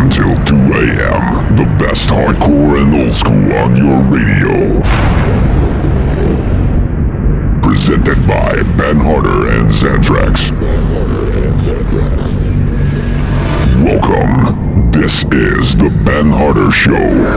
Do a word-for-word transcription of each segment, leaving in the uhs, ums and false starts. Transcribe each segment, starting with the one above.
until two a.m. The best hardcore and old school on your radio. Presented by Ben Harder and Xantrax. Welcome. This is the Ben Harder Show.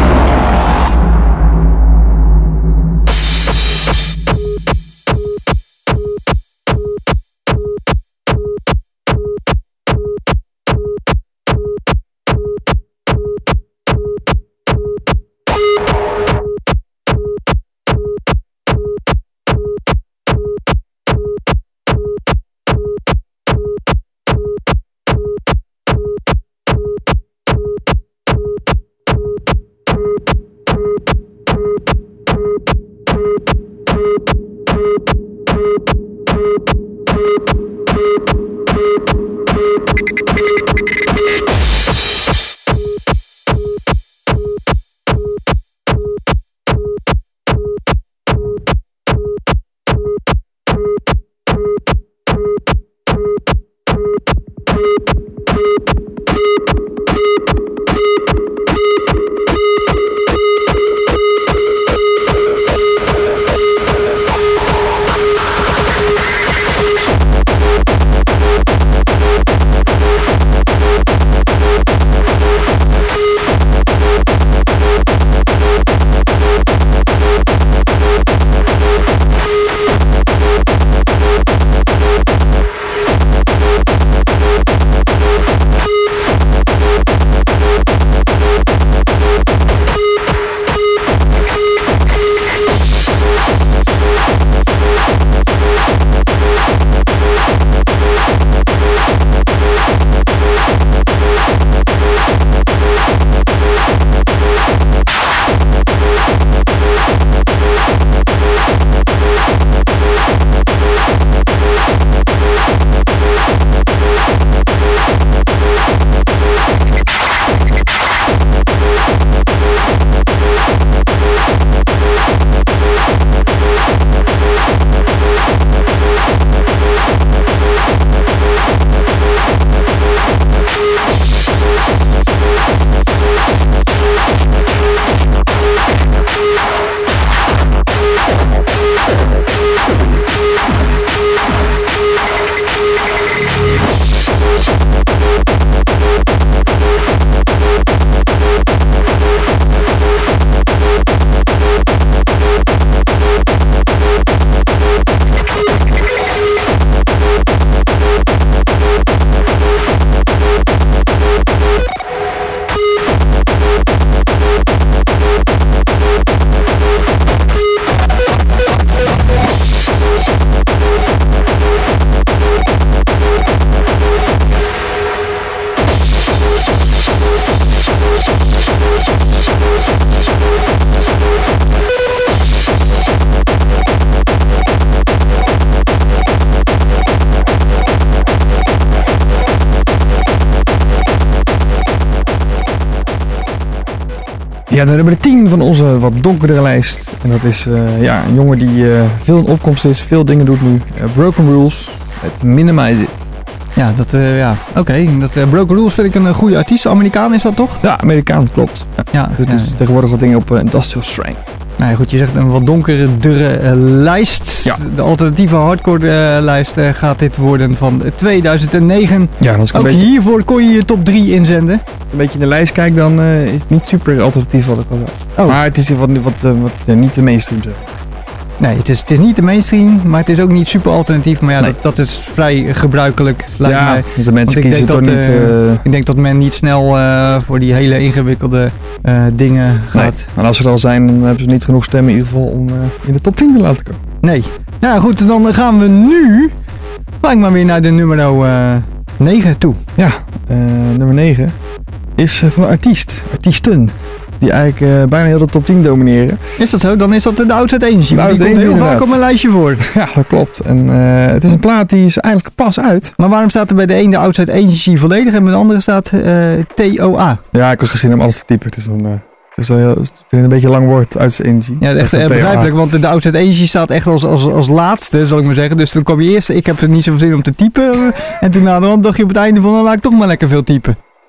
Ja, dan hebben we de tien van onze wat donkerdere lijst. En dat is uh, ja, een jongen die uh, veel in opkomst is, veel dingen doet nu. Uh, Broken Rules, het Minimize It. Ja, dat, uh, ja, oké. Okay. Dat uh, Broken Rules vind ik een uh, goede artiest. Amerikaan is dat toch? Ja, Amerikaan, klopt. Ja, ja, dus ja. Tegenwoordig wat dingen op uh, Industrial Strength. Nou ja, goed, je zegt een wat donkerdere uh, lijst. Ja. De alternatieve hardcore uh, lijst uh, gaat dit worden van tweeduizend negen. Ja, dat is ook beetje... hiervoor kon je je top drie inzenden. Als ik een beetje in de lijst kijk, dan uh, is het niet super alternatief wat ik al zei. Oh. Maar het is wat, wat, uh, wat ja, niet de mainstream zeg. Nee, het is, het is niet de mainstream, maar het is ook niet super alternatief. Maar ja, nee. dat, dat is vrij gebruikelijk, lijkt ja, mij. Dus de mensen kiezen toch dat, niet... Uh, uh... Ik denk dat men niet snel uh, voor die hele ingewikkelde uh, dingen gaat. Nee. En als ze er al zijn, dan hebben ze niet genoeg stemmen in ieder geval om uh, in de top tien te laten komen. Nee. Nou goed, dan gaan we nu lijkt maar weer naar de nummer uh, negen toe. Ja, uh, nummer negen is uh, van een artiest, artiesten. Die eigenlijk uh, bijna heel de top tien domineren. Is dat zo? Dan is dat de Outside Energy. De die komt heel inderdaad. vaak op mijn lijstje voor. Ja, dat klopt. En uh, het is een plaat die is eigenlijk pas uit. Maar waarom staat er bij de ene de Outside Energy volledig en bij de andere staat uh, T O A? Ja, ik had gezien om alles te typen. Het is een, uh, het is heel, het is een beetje lang woord, Outside Energy. Ja, echt uh, begrijpelijk, want de Outside Energy staat echt als, als, als laatste, zal ik maar zeggen. Dus toen kwam je eerst, ik heb er niet zoveel zin om te typen. En toen naderhand dacht je op het einde van, dan laat ik toch maar lekker veel typen.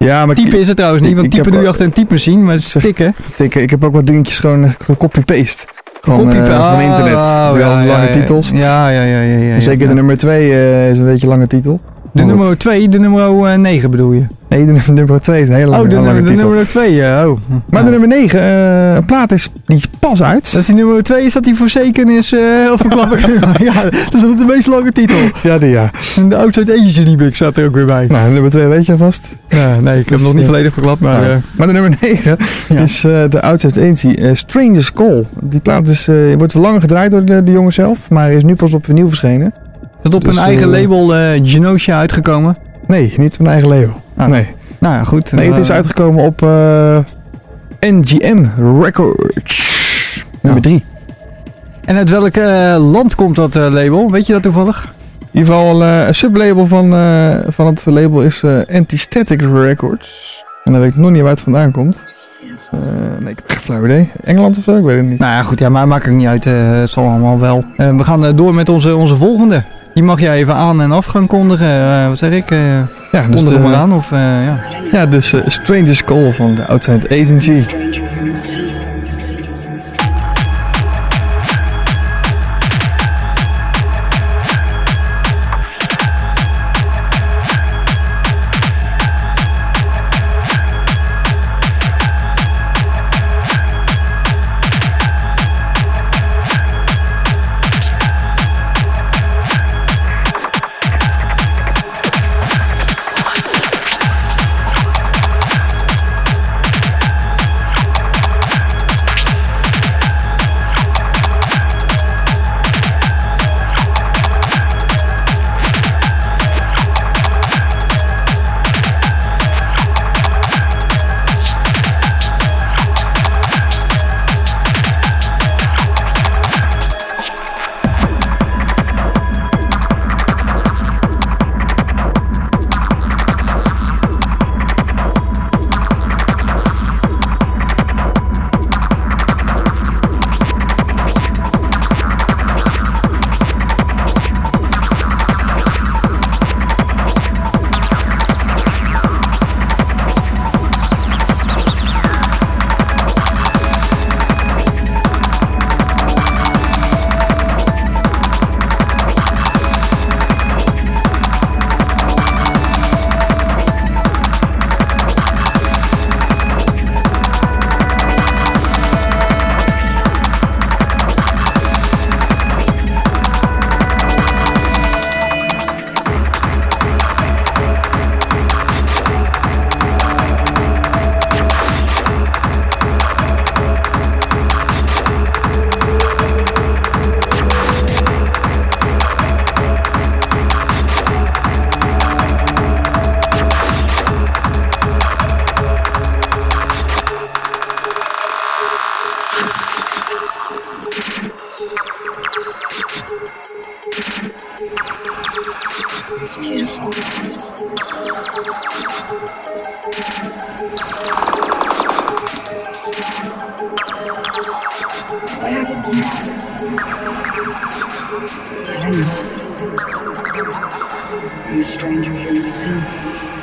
Ja, maar Typen is het trouwens niet, want ik- ik typen heb- doe je achter een typemachine, maar het is tikken. ik, ik heb ook wat dingetjes gewoon uh, copy-paste. Gewoon Copy- uh, van internet. Oh, Wel ja, lange ja, titels. Ja, ja, ja. ja, ja Zeker ja. de nummer twee uh, is een beetje lange titel. De Maar nummer goed. twee, de nummer negen bedoel je? Nee, de nummer twee is een hele lange, Oh, de, lange nummer, de titel. nummer twee, ja. Oh. Maar Ja. de nummer negen, uh, een plaat is, die is pas uit. Dat is die nummer twee, is dat die Forsaken is, uh, of verklap ik? Ja, dat is de meest lange titel. Ja, die ja. En de Outside Agency remix staat er ook weer bij. Nou, de nummer twee weet je vast. Ja, nee, ik heb hem nog niet Ja. volledig verklapt, maar... Maar, Uh, maar de nummer negen ja. is uh, de Outside Agency, uh, Stranger's Call. Die plaat is, uh, wordt wel langer gedraaid door de, de jongen zelf, maar is nu pas op vinyl verschenen. Is dat op Dus, een eigen uh, label uh, Genosha uitgekomen? Nee, niet op een eigen label. Ah. Nee. Nou ja, goed. nee, het is Uh, uitgekomen op uh, N G M Records. Nummer drie. En uit welk uh, land komt dat uh, label? Weet je dat toevallig? In ieder geval uh, een sublabel van, uh, van het label is uh, Antistatic Records. En dan weet ik nog niet waar het vandaan komt. Uh, nee, ik heb geen flauw idee. Engeland of zo? Ik weet het niet. Nou ja, goed, ja, maar maakt ook niet uit. Uh, het zal allemaal wel. Uh, we gaan uh, door met onze, onze volgende. Die mag jij even aan en af gaan kondigen. Uh, wat zeg ik? Uh, ja, dus, kondig hem maar uh, aan. Of, uh, ja. ja, dus uh, Stranger's Call van de Outside Agency. Strangers in the sea. It's beautiful. What happens now? I don't know. I'm a stranger here in the sea.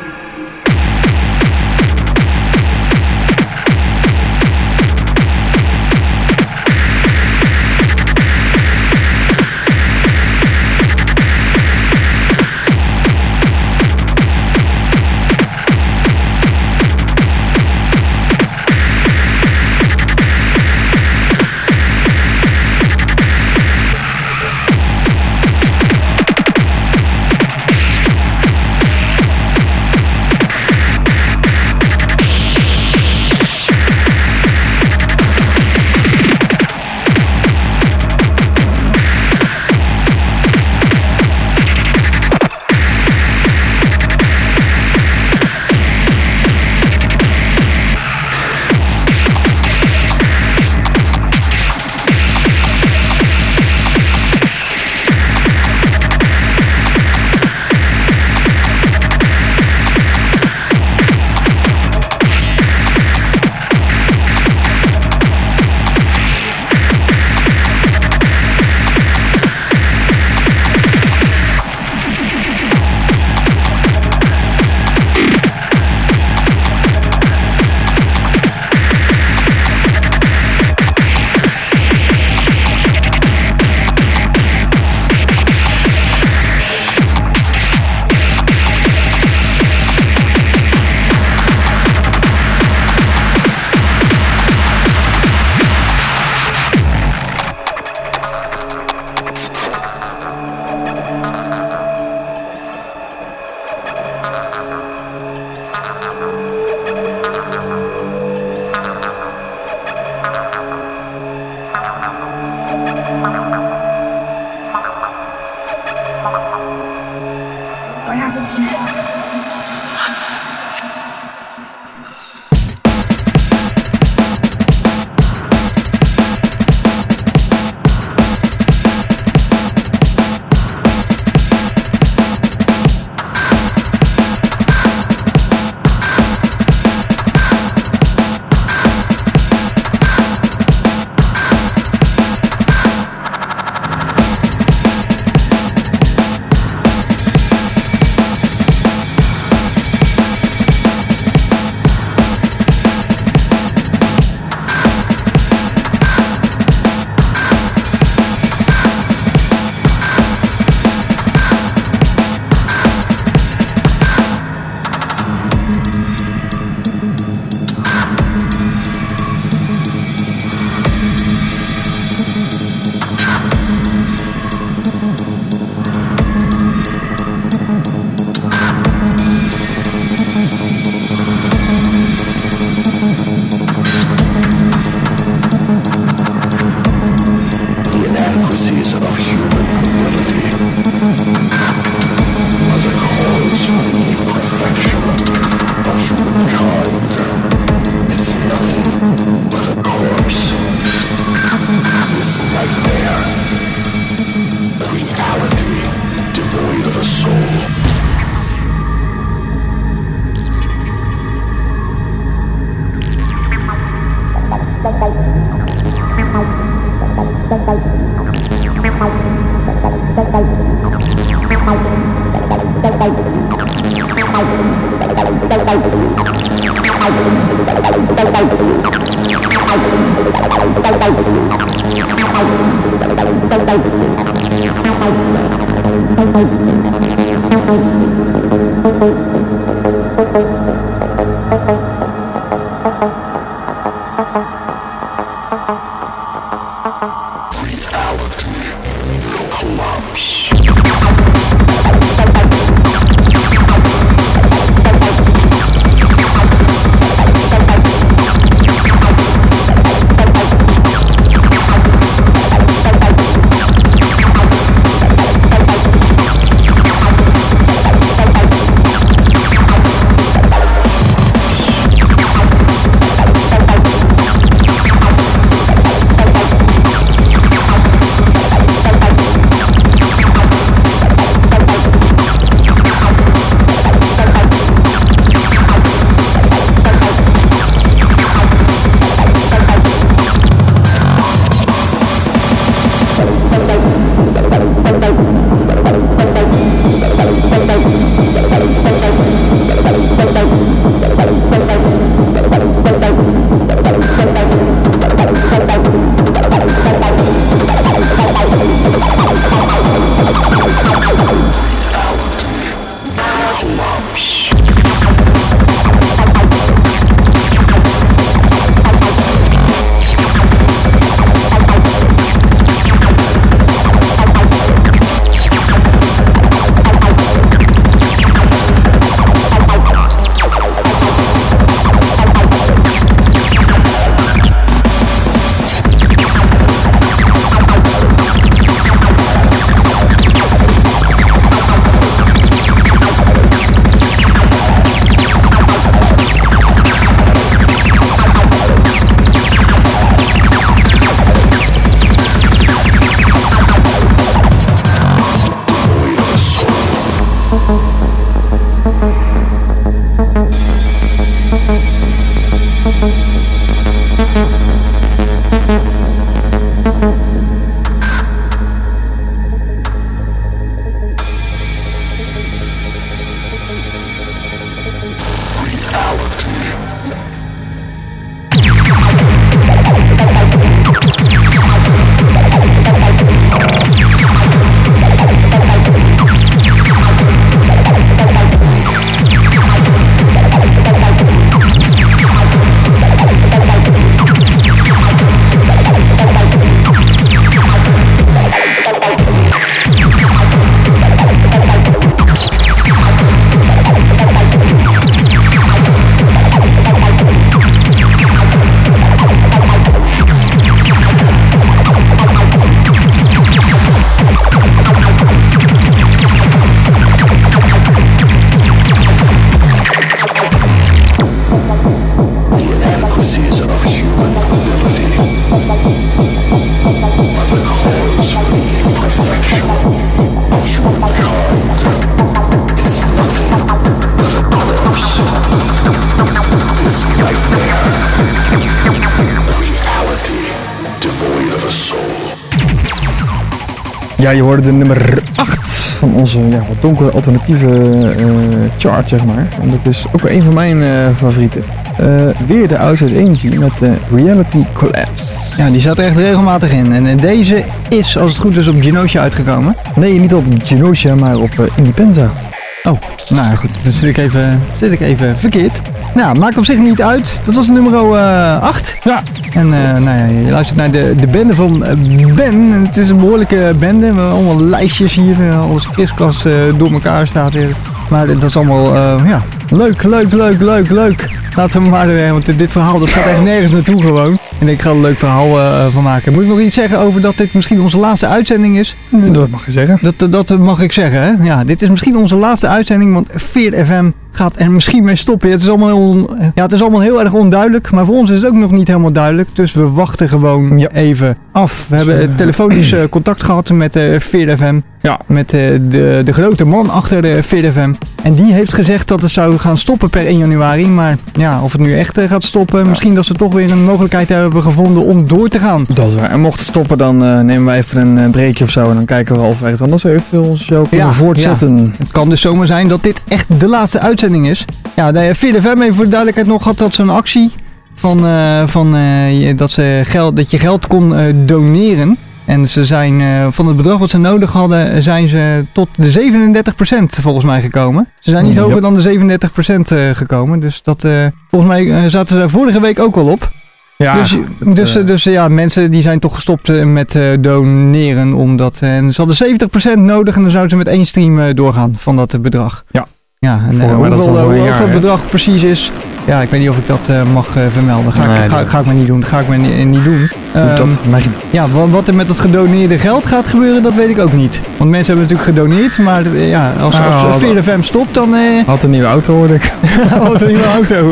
Ja, je hoorde de nummer acht van onze ja, wat donkere alternatieve uh, chart, zeg maar. En dat is ook een van mijn uh, favorieten. Uh, weer de Outside Energy met de Reality Collapse. Ja, die staat er echt regelmatig in. En deze is, als het goed is, op Genosha uitgekomen. Nee, niet op Genosha, maar op uh, Independenza. Oh, nou goed, dan zit ik even, zit ik even verkeerd. Nou, maakt op zich niet uit. Dat was nummer uh, acht. Ja. En uh, nou ja, je luistert naar de, de bende van Ben. Het is een behoorlijke bende. We hebben allemaal lijstjes hier. Uh, alles kriskras uh, door elkaar staat hier. Maar dat is allemaal, uh, ja, leuk, leuk, leuk, leuk, leuk. Laten we maar, uh, want dit verhaal dat gaat echt nergens naartoe gewoon. En ik ga er een leuk verhaal uh, van maken. Moet ik nog iets zeggen over dat dit misschien onze laatste uitzending is? Dat mag je zeggen. Dat, dat mag ik zeggen, hè? Ja, dit is misschien onze laatste uitzending, want Veer F M gaat er misschien mee stoppen. Het is allemaal heel, ja, het is allemaal heel erg onduidelijk, maar voor ons is het ook nog niet helemaal duidelijk. Dus we wachten gewoon ja. even af. We hebben uh, telefonisch uh, contact gehad met uh, Veer F M. Ja. Met uh, de, de grote man achter uh, Veer F M. En die heeft gezegd dat het zou gaan stoppen per één januari. Maar ja, of het nu echt uh, gaat stoppen, ja. misschien dat ze toch weer een mogelijkheid hebben gevonden om door te gaan. Dat is waar. En mocht het stoppen, dan uh, nemen wij even een uh, breakje of zo. En dan kijken we of we echt anders eventueel onze show kunnen ja, voortzetten. Ja. Het kan dus zomaar zijn dat dit echt de laatste uitzending is. Ja, de Veer F M even voor de duidelijkheid nog had dat zo'n actie van, uh, van uh, dat, ze geld, dat je geld kon uh, doneren. En ze zijn uh, van het bedrag wat ze nodig hadden, zijn ze tot de zevenendertig procent volgens mij gekomen. Ze zijn niet yep. hoger dan de zevenendertig procent uh, gekomen. Dus dat, uh, volgens mij uh, zaten ze daar vorige week ook al op. Ja, dus het, dus, uh, dus ja, mensen die zijn toch gestopt uh, met uh, doneren. Omdat, uh, en ze hadden zeventig procent nodig en dan zouden ze met één stream uh, doorgaan van dat uh, bedrag. Ja. Ja, en uh, hoeveel dat, uh, hoe jaar, dat bedrag hè? Precies is, ja, ik weet niet of ik dat uh, mag uh, vermelden. Ga, nee, ik, ga, ga ik maar niet doen. Ga ik maar niet, niet doen. Um, dat? Ja, wat, wat er met dat gedoneerde geld gaat gebeuren, dat weet ik ook niet. Want mensen hebben natuurlijk gedoneerd, maar uh, ja, als, ah, als Veer F M stopt, dan... Uh... Had een nieuwe auto, hoorde ik. Had een nieuwe auto.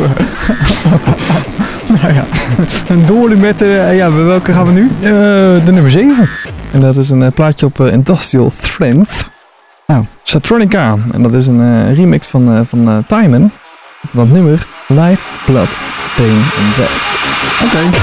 Nou ja, een doorn met, uh, ja, welke gaan we nu? Uh, de nummer zeven. En dat is een uh, plaatje op uh, Industrial Strength. Oh. Satronica. En dat is een uh, remix van, uh, van uh, Timon. Van dat nummer Life, Blood, Pain and Death. Oké. Okay.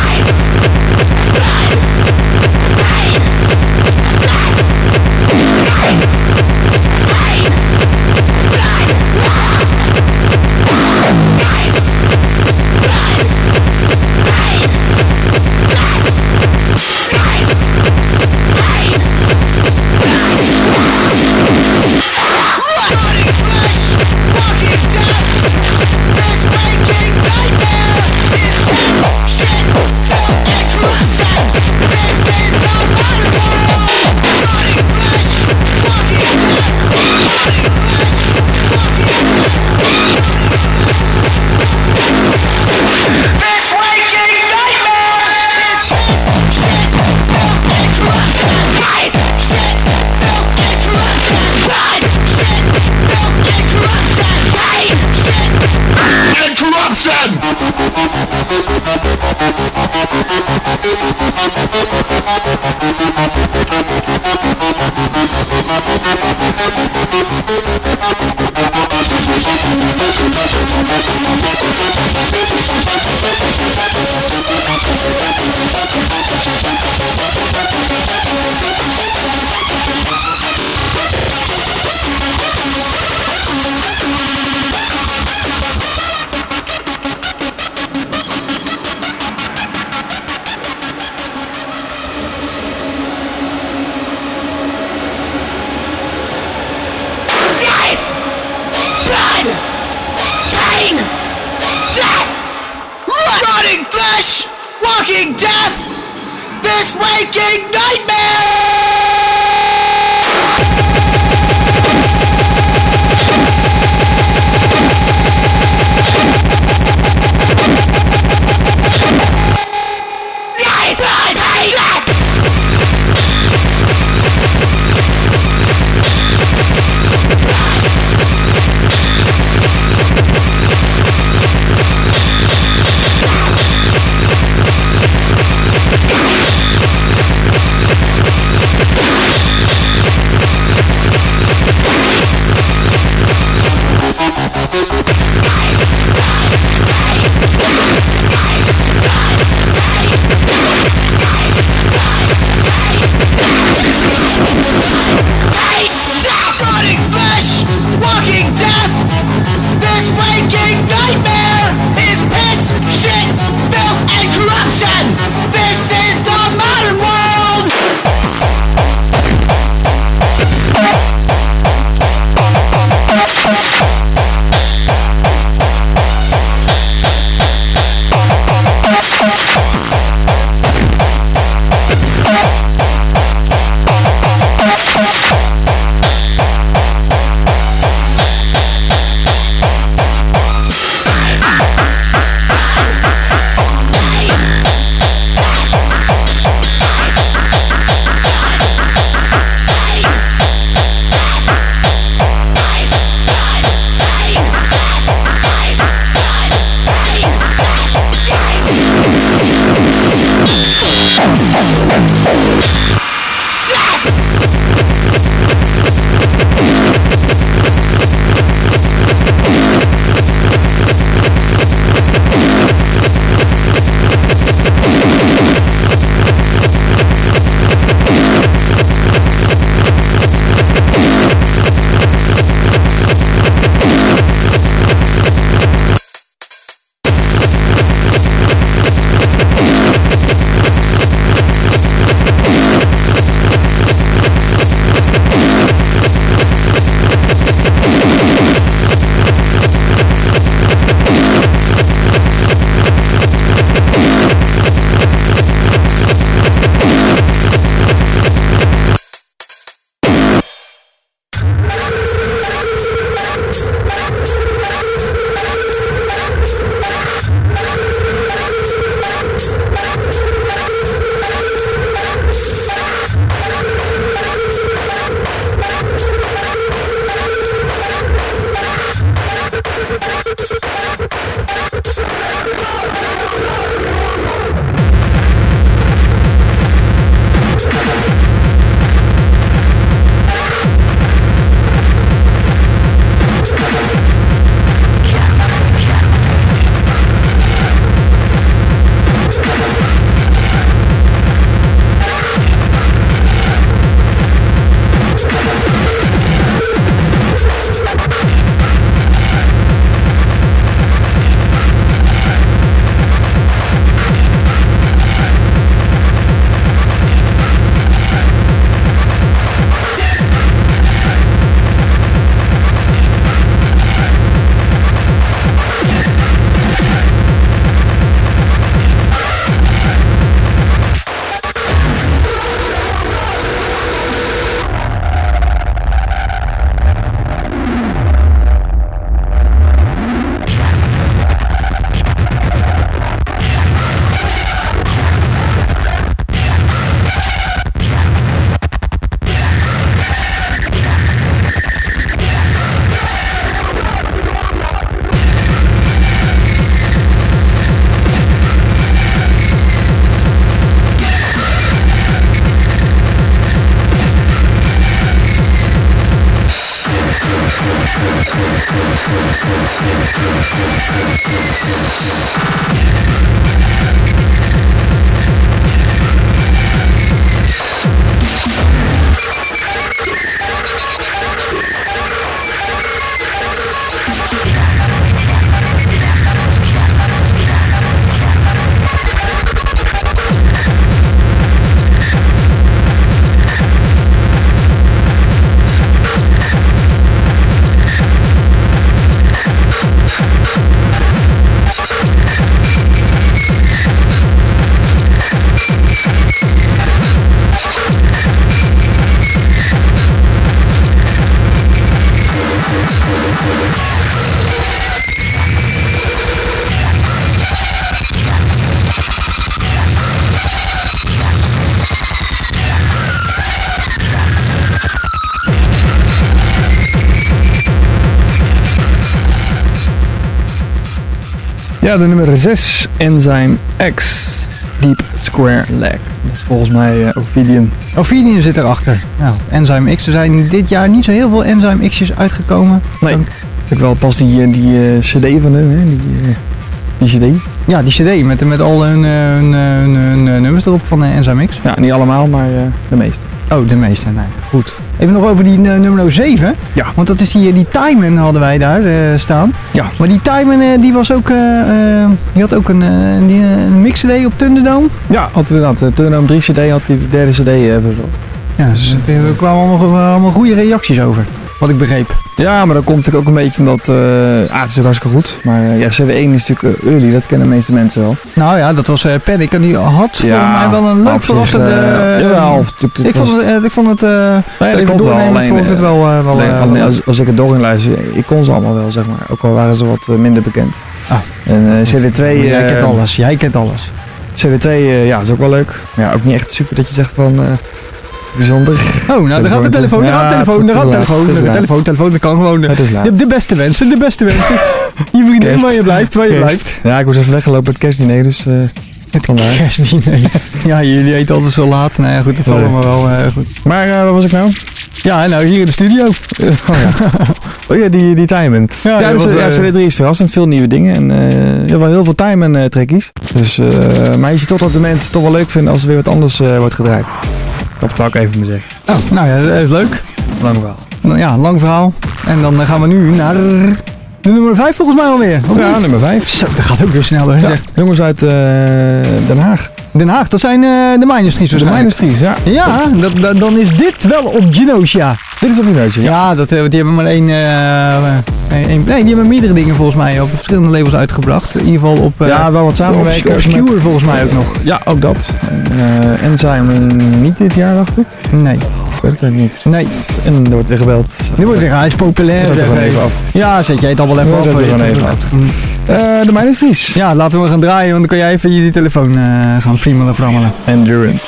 Ja, de nummer zes, Enzyme X, Deep Square Leg. Dat is volgens mij uh, Ophidian. Ophidian zit erachter. Nou, Enzyme X. Er zijn dit jaar niet zo heel veel Enzyme X'jes uitgekomen. Nee, Dan, ik wel pas die, die uh, cd van hun, hè? Die, uh, die cd. ja, die cd met, met al hun, hun, hun, hun, hun nummers erop van uh, Enzyme X. Ja, niet allemaal, maar uh, de meeste. Oh, de meeste. Nee, goed. Even nog over die uh, nummer zeven. Ja. Want dat is die, die Timon hadden wij daar uh, staan. Ja. Maar die Timon uh, die was ook, uh, uh, die had ook een, uh, die, uh, een mix cd op Thunderdome. Ja, had inderdaad. De Thunderdome drie cd had die de derde cd uh, verzorgd. Ja, dus uh, er kwamen allemaal, allemaal goede reacties over. Wat ik begreep. Ja, maar dat komt natuurlijk ook een beetje omdat... Uh, ah, het is natuurlijk hartstikke goed. Maar uh, ja, cd één is natuurlijk uh, early. Dat kennen de meeste mensen wel. Nou ja, dat was uh, Panic. En die had Ja, volgens mij wel een leuk op zich, verrassende... uh, uh, jawel, het- het ik, was- vond het, uh, ik vond het... Uh, Nee, dat even klopt wel. doornemen, Alleen, vond ik het wel... Uh, wel, alleen, uh, alleen wel- als, als ik het door ging luisteren, ik kon ze allemaal wel, zeg maar. Ook al waren ze wat uh, minder bekend. Ah. En uh, cd twee... Uh, Jij kent alles. Jij kent alles. cd twee, uh, ja, is ook wel leuk. Maar ja, ook niet echt super dat je zegt van... Uh, bijzonder. Oh, nou, daar gaat de telefoon, daar gaat de telefoon, daar gaat de telefoon, Het is de laat. telefoon, telefoon, dat kan gewoon. Het is laat. De, de beste wensen, de beste wensen. Je vriendin, Kerst. waar je blijft, waar je Kerst. blijft. Ja, ik was even weggelopen met het kerstdiner, dus... Uh, Het vandaar. kerstdiner. Ja, jullie eten altijd zo laat. Nou ja, goed, dat zal Nee. allemaal wel uh, goed. Maar uh, waar was ik nou? Ja, nou, hier in de studio. Uh, oh ja. Oh ja, die, die Timon. Ja, dat dus, was, ja, uh, cd drie is verrassend. Veel nieuwe dingen. En uh, je hebt wel heel veel Timon uh, trekkies. Dus, uh, maar je ziet toch dat de mensen het toch wel leuk vinden als er weer wat anders uh, wordt gedraaid. Dat wou ik even maar zeggen. Oh, nou ja, dat is leuk. Lang wel. Nou ja, lang verhaal. En dan uh, gaan we nu naar de nummer vijf volgens mij alweer. Of Ja, niet? nummer vijf. Zo, dat gaat ook weer sneller. Ja, zeg. jongens uit uh, Den Haag. Den Haag, dat zijn uh, de Minor Streets De waarschijnlijk. Minor Streets, ja. Ja, dat, dat- dan is dit wel op Genosha. Dit is op een uitje. Ja. Ja, dat, eh, die hebben maar één, eh, één, één- Nee, die hebben meerdere dingen volgens mij op verschillende labels uitgebracht. In ieder geval op... eh, Ja, wel wat samenwerken. Obs- Obscure volgens mij ook nog. Ja, ook dat. Uh, Enzyme niet dit jaar, dacht ik. Nee. Ik weet het niet. Nee. En er wordt weer gebeld. Nu wordt weer, hij is populair. Zet er zeg, gewoon nee. even af. Ja, zet jij het al wel even Ja, af. zet er eh, gewoon dit- even af. Uh, de Minor Streets. Ja, laten we gaan draaien, want dan kan jij even jullie telefoon eh, gaan friemelen, frammelen. Endurance.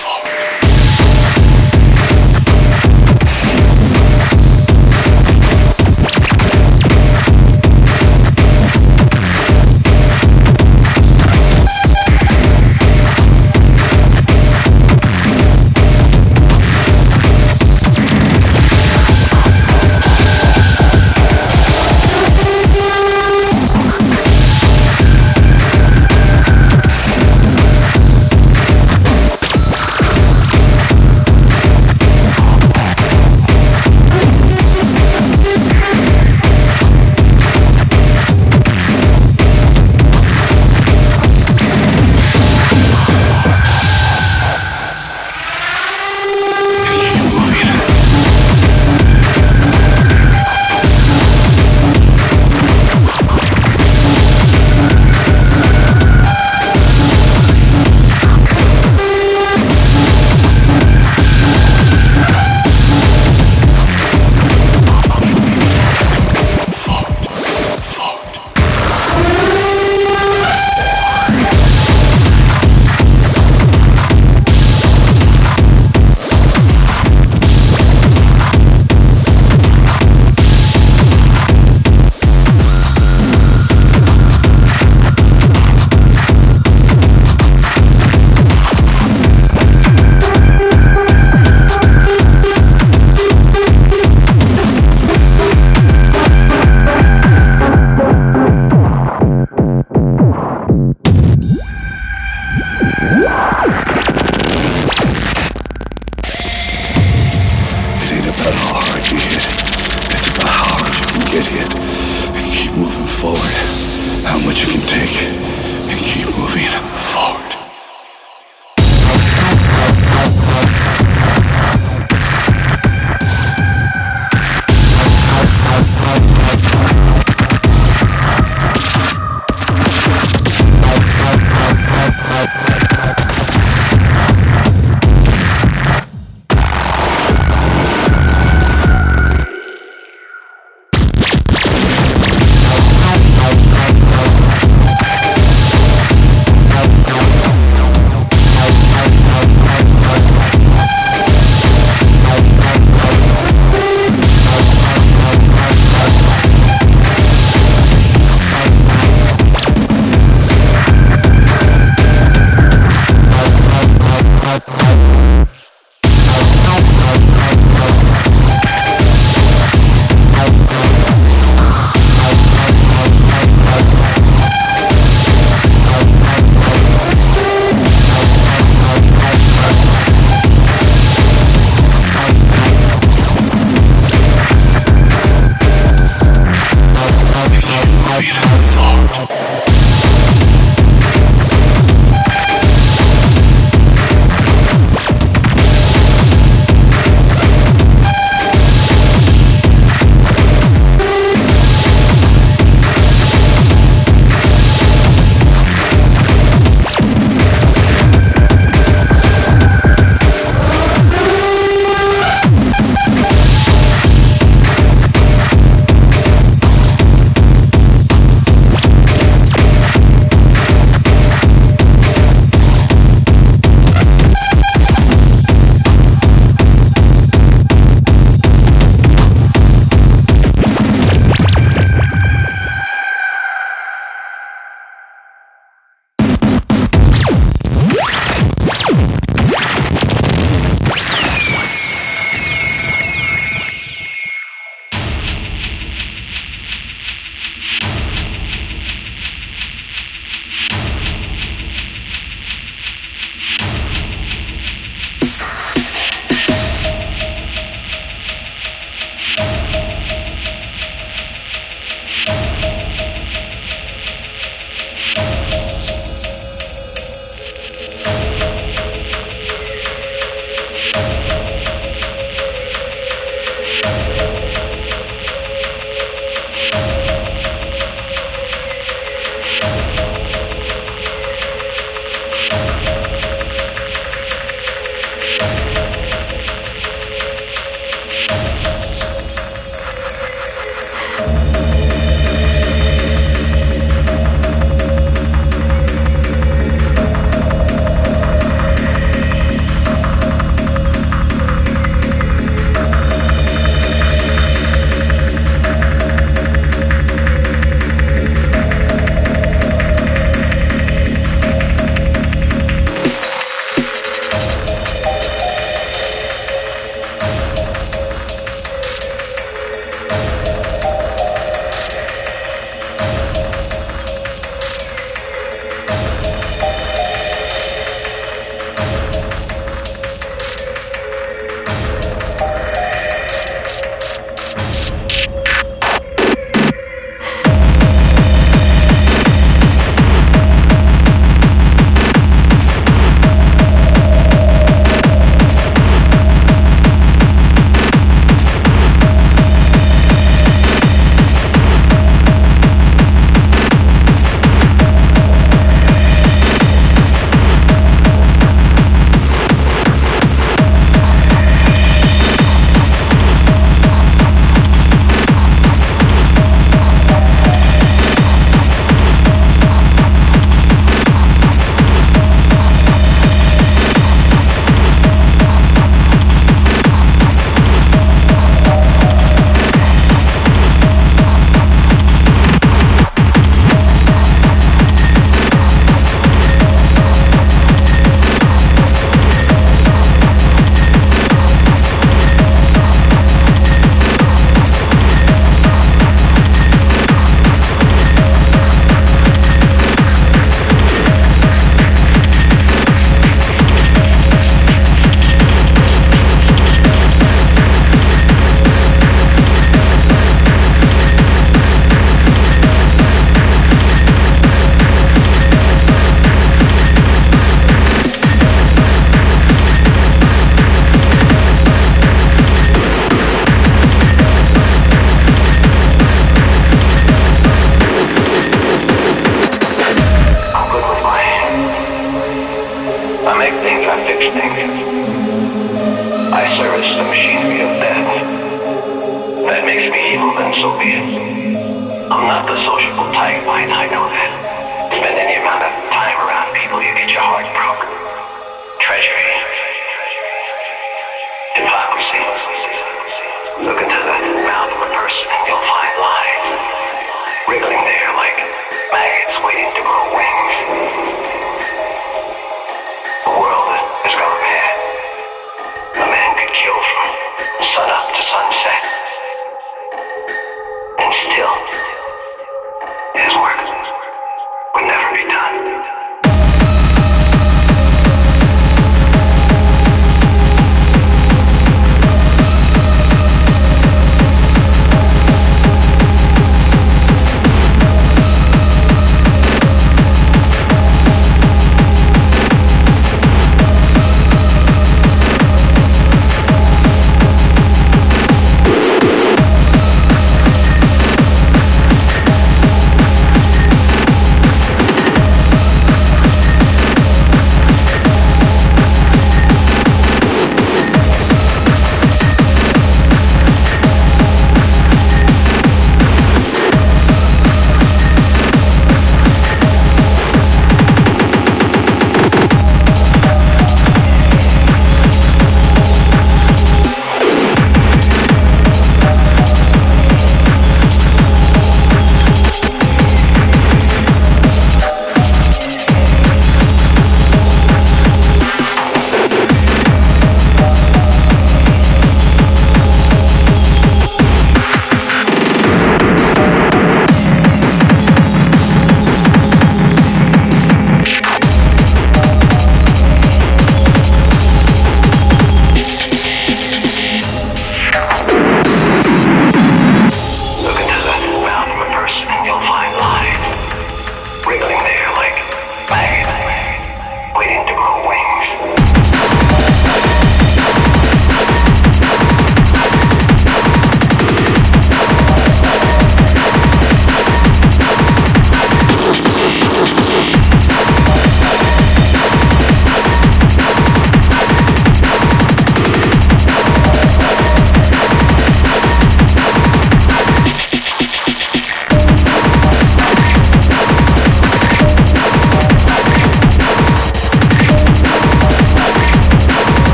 that makes me evil, then so be it. I'm not the sociable type, I, I know that. Spend any amount of time around people, you get your heart broke. Treachery. Hypocrisy. Look into the mouth of a person and you'll find lies. Wriggling there like maggots waiting to grow wings. The world has gone mad. A man could kill from sun up to sunset. And still, his work would never be done.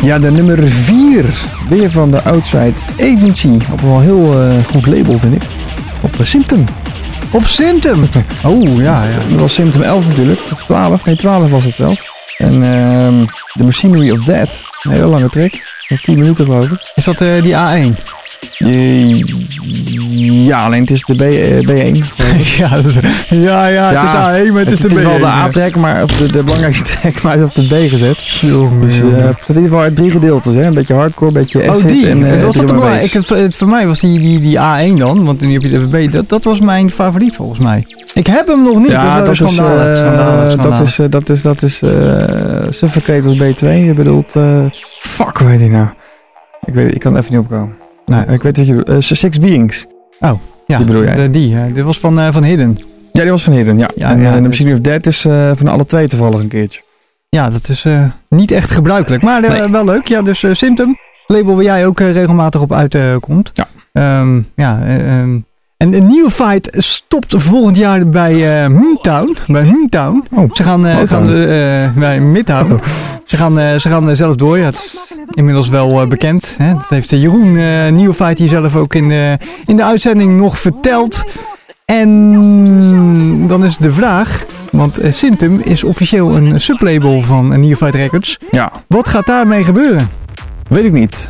Ja, de nummer vier. Weer van de Outside Agency. Op een wel heel uh, goed label, vind ik. Op uh, Symptom. Op Symptom. Oh, ja, ja. Dat was Symptom elf natuurlijk. Of twaalf. Nee, twaalf was het zelf. En uh, The Machinery of Death. Een hele lange track. Nog tien minuten geloof ik. Is dat uh, die A één? Uh, ja, alleen het is de B, uh, B één. ja, dat is, ja, ja, het ja, is A één, maar het, het is de B één. Het is wel de A-track, maar op de, de belangrijkste track, maar het is op de B gezet. Jongen, dus uh, het is in ieder geval drie gedeeltes, hè? Een beetje hardcore, een beetje acid. Oh, die. En, uh, was dat toch ik, het, het, voor mij was die, die, die A één dan, want nu heb je de B. Dat, dat was mijn favoriet volgens mij. Ik heb hem nog niet. Ja, dat, dat, is, is, uh, schandalig, dat is, uh, dat is, dat is, uh, Suffocate was B twee. Je bedoelt, uh, fuck, hoe heet die nou? Ik weet, ik kan er even niet opkomen. Nee, ik weet wat je bedoelt. Uh, Six Beings. Oh, ja. Die bedoel jij? De, die, uh, dit was van, uh, van Hidden. Ja, die was van Hidden, ja. ja en ja, uh, de Machine of Death is uh, van alle twee toevallig een keertje. Ja, dat is uh, niet echt gebruikelijk. Maar uh, nee. wel leuk. Ja, dus uh, Symptom. Label waar jij ook uh, regelmatig op uitkomt. Uh, ja. Um, ja, uh, um, en de Neophyte stopt volgend jaar bij uh, Moontown. Bij Moontown. Oh, ze gaan, uh, gaan uh, bij Midtown. Oh. Ze gaan, uh, ze gaan uh, zelf door. Ja, het is inmiddels wel uh, bekend. Hè? Dat heeft uh, Jeroen uh, Neophyte hier zelf ook in de, in de uitzending nog verteld. En dan is de vraag, want uh, Symptom is officieel een sublabel van uh, Neophyte Records. Ja. Wat gaat daarmee gebeuren? Weet ik niet.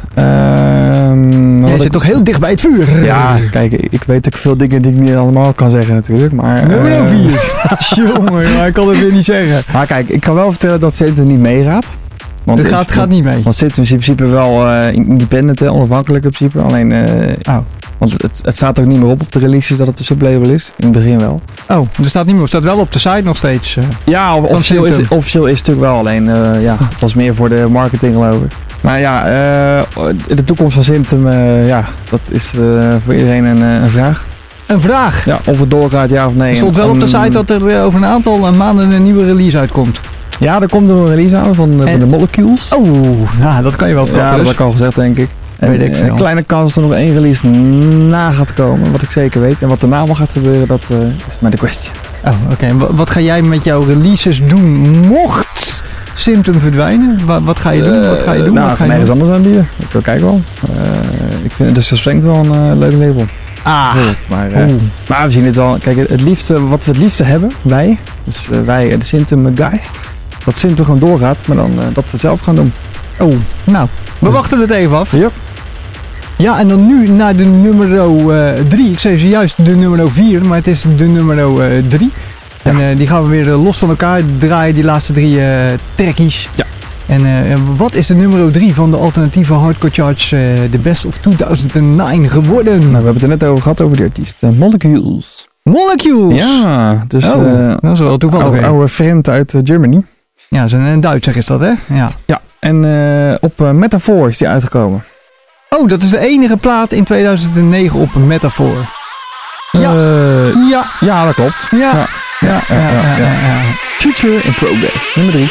Um, Jij zit ik... toch heel dicht bij het vuur. Ja, kijk, ik weet ook veel dingen die ik niet allemaal kan zeggen natuurlijk. Maar nummer uh, vier. Jongen, ja, ik kan het weer niet zeggen. Maar kijk, ik kan wel vertellen dat Symptom niet meegaat. Want het gaat, gaat niet mee. Want Symptom is in principe wel uh, independent, hè, onafhankelijk in principe. Alleen, uh, oh. want het, het staat ook niet meer op op de releases dat het een sublabel is. In het begin wel. Oh, er staat niet meer. Het staat wel op de site nog steeds. Uh, ja, officieel is, officieel is het natuurlijk wel. Alleen, uh, ja, het was meer voor de marketing geloof ik. Maar ja, uh, de toekomst van Symptom, uh, ja, dat is uh, voor iedereen een, een vraag. Een vraag? Ja, of het doorgaat, ja of nee. Er stond wel op de site dat er uh, over een aantal maanden een nieuwe release uitkomt. Ja, er komt een release aan van, en... van de Molecules. Oh, nou, dat kan je wel verwachten. Ja, dat heb ik al gezegd, denk ik. En, weet ik veel. Een kleine kans dat er nog één release na gaat komen, wat ik zeker weet. En wat daarna wel gaat gebeuren, dat uh, is maar de kwestie. Oh, oké. Okay. En wat ga jij met jouw releases doen mocht Symptom verdwijnen? Wat, wat ga je doen? Uh, wat ga je doen? Nou, wat ga je nergens anders aanbieden. Ik wil kijken wel. Uh, ik vind het dus wel een uh, leuk label. Ah. Maar, uh, maar we zien het wel. Kijk, het liefste, wat we het liefste hebben, wij, dus uh, wij de Symptom guys, dat Symptom gewoon doorgaat, maar dan uh, dat we het zelf gaan doen. Oh, nou, we wachten het even af. Yep. Ja, en dan nu naar de nummer drie. Uh, ik zei zojuist de nummer vier, maar het is de nummer drie. Ja. En uh, die gaan we weer uh, los van elkaar draaien, die laatste drie uh, trackies. Ja. En uh, wat is de nummer drie van de alternatieve hardcore charts, uh, de Best of tweeduizend negen geworden? Nou, we hebben het er net over gehad, over die artiest. Uh, Molecules. Molecules? Ja, dus oh, uh, dat is wel toevallig. Oude, oude vriend uit uh, Germany. Ja, dat is een Duitser is dat, hè? Ja. Ja, en uh, op uh, Metaphor is die uitgekomen. Oh, dat is de enige plaat in tweeduizend negen op Metaphor. Ja. Uh, ja. Ja, dat klopt. Ja. Ja. Ja, ja, ja, ja, ja, ja. Future in Progress, nummer drie.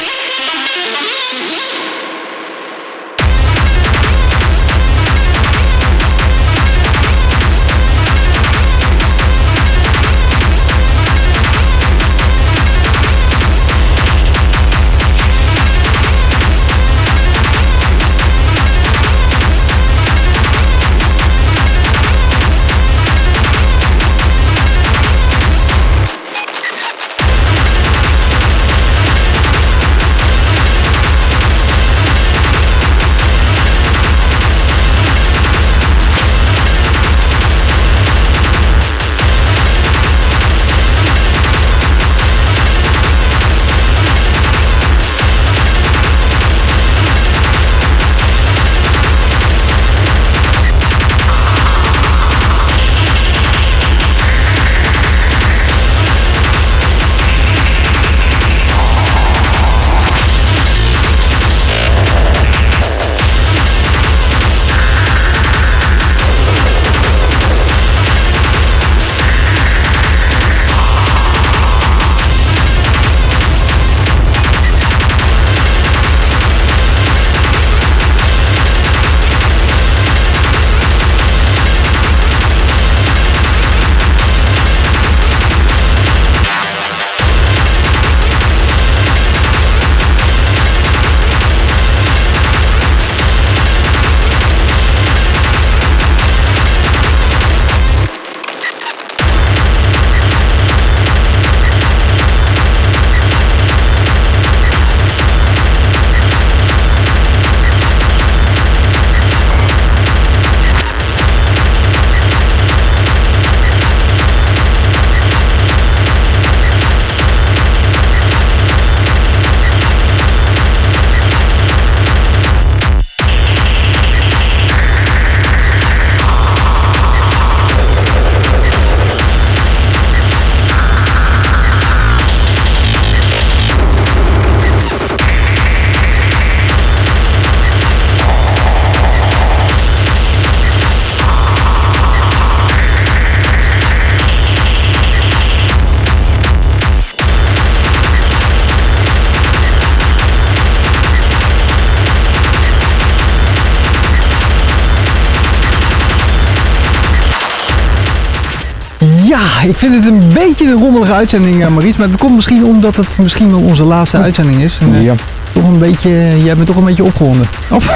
ik vind het een beetje een rommelige uitzending, uh, Maurice. Maar dat komt misschien omdat het misschien wel onze laatste uitzending is. En, uh, Ja. Toch een beetje, jij bent toch een beetje opgewonden.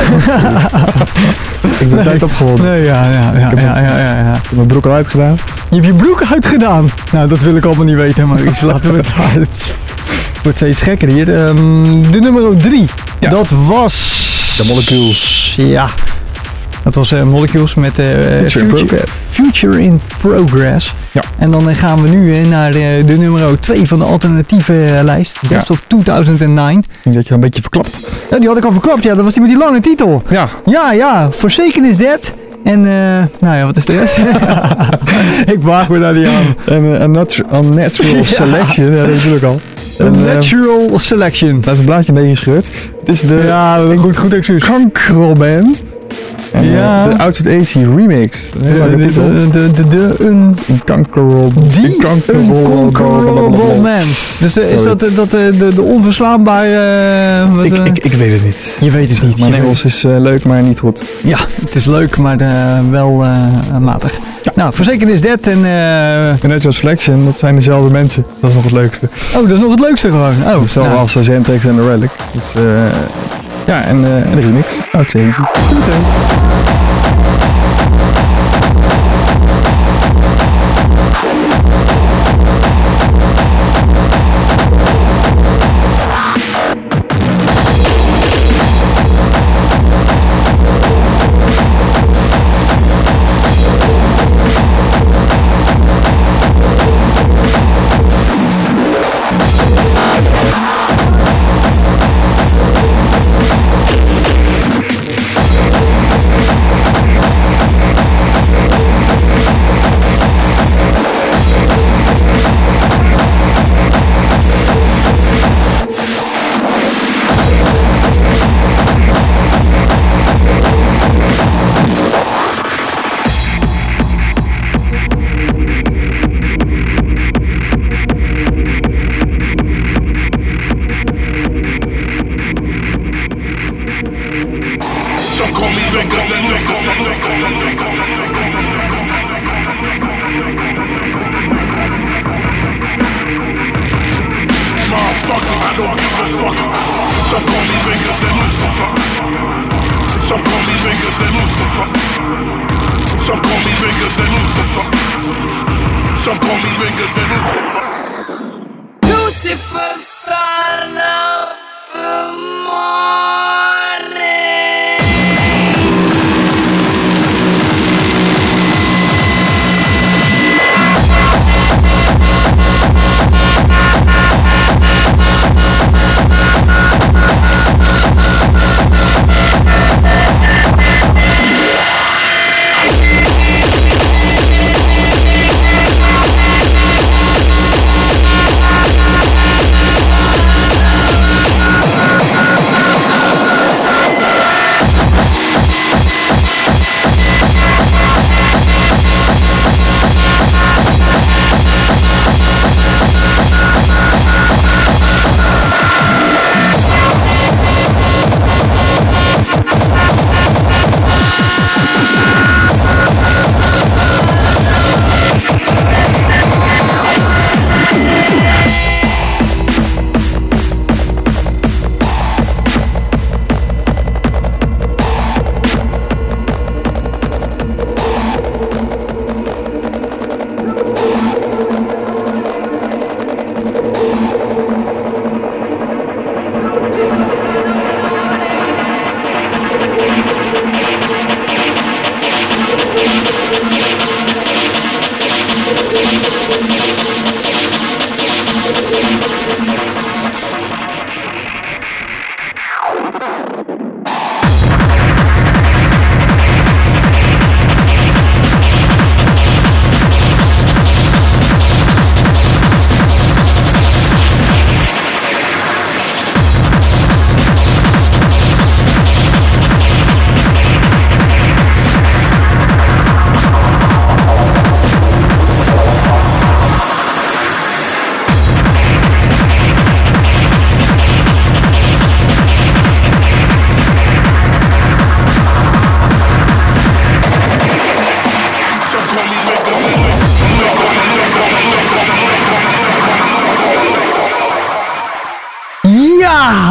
Ik ben Nee. tijd opgewonden. Nee, ja, ja, ja, heb ja, ja, ja, ja. Ik heb mijn broek al uitgedaan. Je hebt je broek uitgedaan. Nou, dat wil ik allemaal niet weten, Maurice. Laten we het... Het wordt steeds gekker hier. Um, de nummer drie. Ja. Dat was... De Molecules. Ja. Dat was uh, Molecules met uh, Future in Progress. Future in Progress. Ja. En dan uh, gaan we nu uh, naar uh, de nummer twee van de alternatieve uh, lijst. Best Ja. of tweeduizend negen. Ik denk dat je een beetje verklapt. Ja, die had ik al verklapt. Ja, dat was die met die lange titel. Ja. Ja, ja. Forsaken is Dead. En, uh, nou ja, wat is de rest? Ik waag me daar niet aan. En uh, Unnatural Unnatural Ja. Selection, ja, dat is natuurlijk al. En, uh, Natural Selection. daar is een blaadje een beetje gescheurd. Het is de Ja, goed, goed excuus. Kankerelband. En Ja. uh, de Outside A C remix. Een hele lange De, titel. de, de, de, de, een, Een kankerel. die Unconquerable Man. Dus de, is dat, de, dat de, de, de onverslaanbare... uh, wat, Ik, uh, ik, ik weet het niet. je weet het niet. Mijn je weet- Engels is uh, leuk, maar niet goed. Ja, het is leuk, maar uh, wel uh, matig. Ja. Nou, Forsaken is Dead en... Uh, Unnatural Selection, dat zijn dezelfde mensen. Dat is nog het leukste. oh, dat is nog het leukste gewoon. Oh, Hetzelfde nou. als uh, Zentex en The Relic. Dus, uh, ja, en, uh, en de remix. Outside A C. Some call me bigger than Lucifer. Motherfucker, I don't give a fuck. Some call me bigger than Lucifer. Some call me bigger than Lucifer. Some call me bigger than Lucifer. Some call me bigger than Lucifer. Lucifer, son of the morning.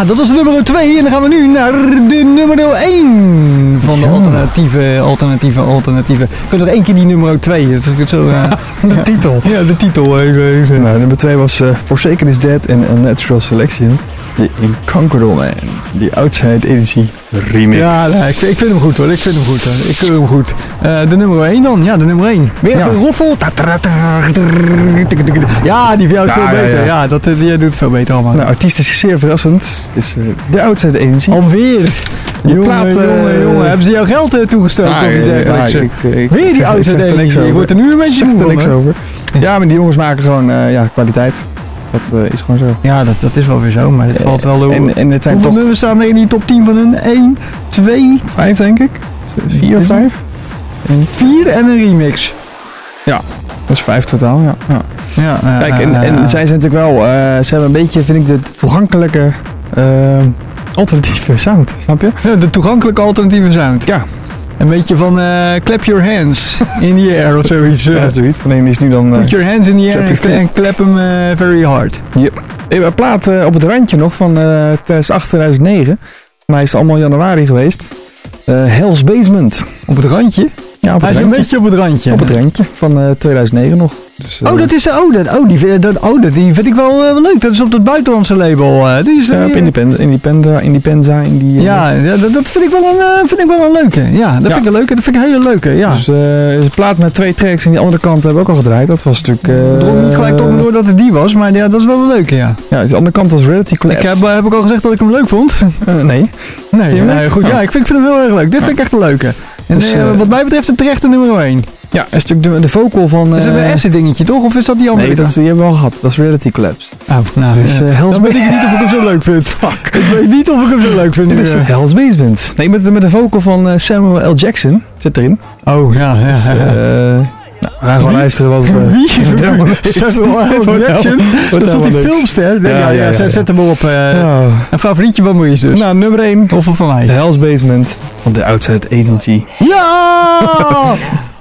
dat was de nummer twee. En dan gaan we nu naar de nummer één van de Ja. alternatieve, alternatieve, alternatieve. Ik kan nog één keer die nummer twee. Dat is zo, uh, De titel. ja, de titel. Even, even. Nou, nummer twee was uh, Forsaken is Dead en Unnatural Selection. De Inconquerable Man. Die Outside Agency remix. Ja, nee, ik, ik vind hem goed hoor. Ik vind hem goed hoor. Ik vind hem goed. Uh, de nummer één dan. Ja, de nummer één. Weer Ja. even een roffel. Ja, die van jou is Ja, veel ja, beter. Ja, ja. dat, die doet veel beter allemaal. Nou, artistisch zeer verrassend. Het is uh, de Outside Agency. Alweer. Je Jongen, plaat, uh, jongen, jongen. Hebben ze jou geld uh, toegestoken Ah, of iets ja, dergelijks? ja, ik- ik- Weer ik die zeg- ik Outside zeg er niks Agency. Je over. wordt er nu een beetje Zeg moe er niks van, hè? over. Ja, maar die jongens maken gewoon uh, ja, kwaliteit. Dat uh, is gewoon zo. Ja, dat, dat is wel weer zo, maar het valt wel door. En, en het zijn Hoeveel toch nummers staan er in die top tien van hun? één, twee, vijf, denk ik. Vier of vijf? En vier en een remix. dat is vijf totaal, ja. ja. Ja, uh, Kijk, en, en zij zijn natuurlijk wel, uh, ze hebben een beetje, vind ik, de toegankelijke uh, alternatieve sound, snap je? ja, de toegankelijke alternatieve sound. Ja. Een beetje van uh, clap your hands in the air of zoiets. Uh, Ja, zoiets. Alleen die is nu dan... Uh, put your hands in the air clap en, your feet. en clap hem uh, very hard. een plaat uh, op het randje nog van uh, tweeduizend acht, tweeduizend negen. Voor mij is het allemaal januari geweest. Uh, Hell's Basement. Op het randje? Ja, op Hij het is een randje. beetje op het randje. Op het randje van uh, tweeduizend negen nog. Dus, uh, Oh, dat is oh, dat, oh, die, vind- dat, oh, dat, die vind ik wel, uh, wel leuk. Dat is op dat buitenlandse label. Uh, die is, ja, uh, op Independ- Independa, Independenza, in die... uh, ja, ja, dat, dat vind ik wel een, uh, vind ik wel een leuke. Ja, dat Ja. vind ik een leuke. Dat vind ik een hele leuke. Ja. Dus uh, is een plaat met twee tracks en die andere kant hebben we ook al gedraaid. Dat was natuurlijk... Uh, Ik drong niet gelijk tot me door dat het die was, maar ja, dat is wel een leuke, ja. Ja, dus de andere kant was Reality Collapse. Ik heb, uh, heb ik al gezegd dat ik hem leuk vond? Uh, nee. Nee, Vind je hem nee, leuk? goed. Oh. Ja, ik vind, ik vind hem heel erg leuk. Dit vind ik echt een leuke. En Dus, uh, uh, wat mij betreft een terechte nummer één. Ja, een stuk de, de vocal van... Uh, Is dat een acid dingetje toch? Of is dat die andere? Nee, dat, is- die hebben we al gehad. Dat is Reality Collapse. Oh, nou, Dit is ja. uh, Hell's Dan weet ik Basement. niet of ik hem zo leuk vind. Fuck. Ik weet niet of ik hem zo leuk vind. Dit nu, is uh. Hell's Basement. Nee, met, met de vocal van uh, Samuel L. Jackson. Zit erin. Oh, ja, ja. Dus, ja. uh, nou, we gaan gewoon Wie? luisteren wat... Uh, Wie? wordt helemaal niks. Samuel L. Wordt Jackson? helemaal- Dat is toch die helemaal niks. filmster? Nee, Ja, ja, ja, ja, ja, zet, ja. zet hem op. uh, Oh. Een favorietje van Maurice dus. Nou, nummer één. Of van mij. De Hell's Basement van de Outside Agency. Ja!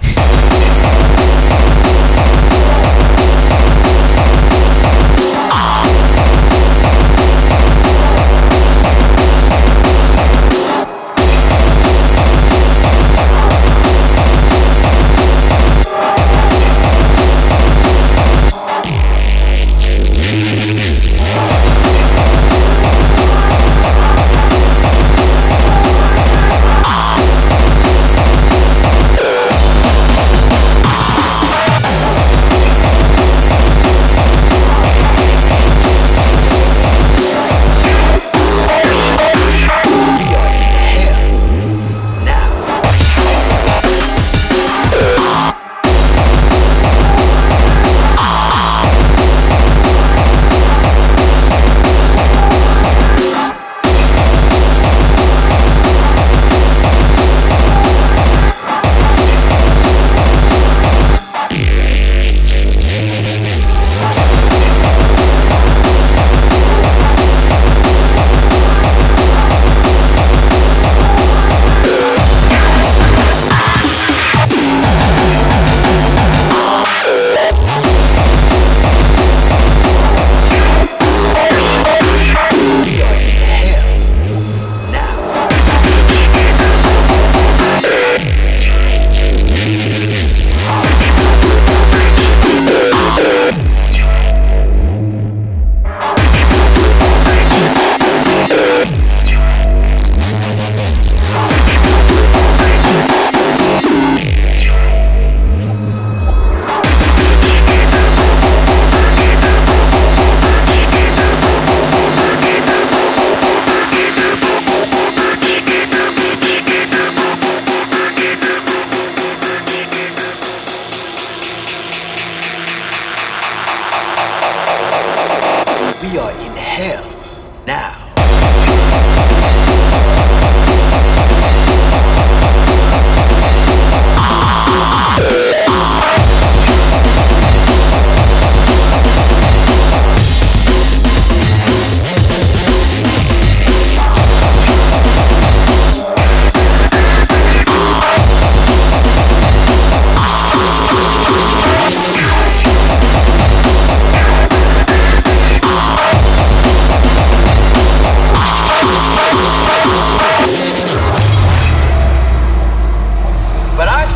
We are in hell now.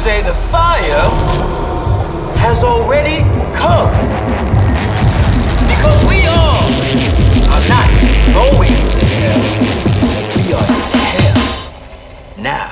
say the fire has already come. Because we all are not going to hell. We are in hell now.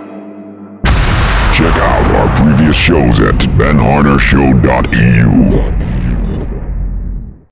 Check out our previous shows at ben harner show dot e u.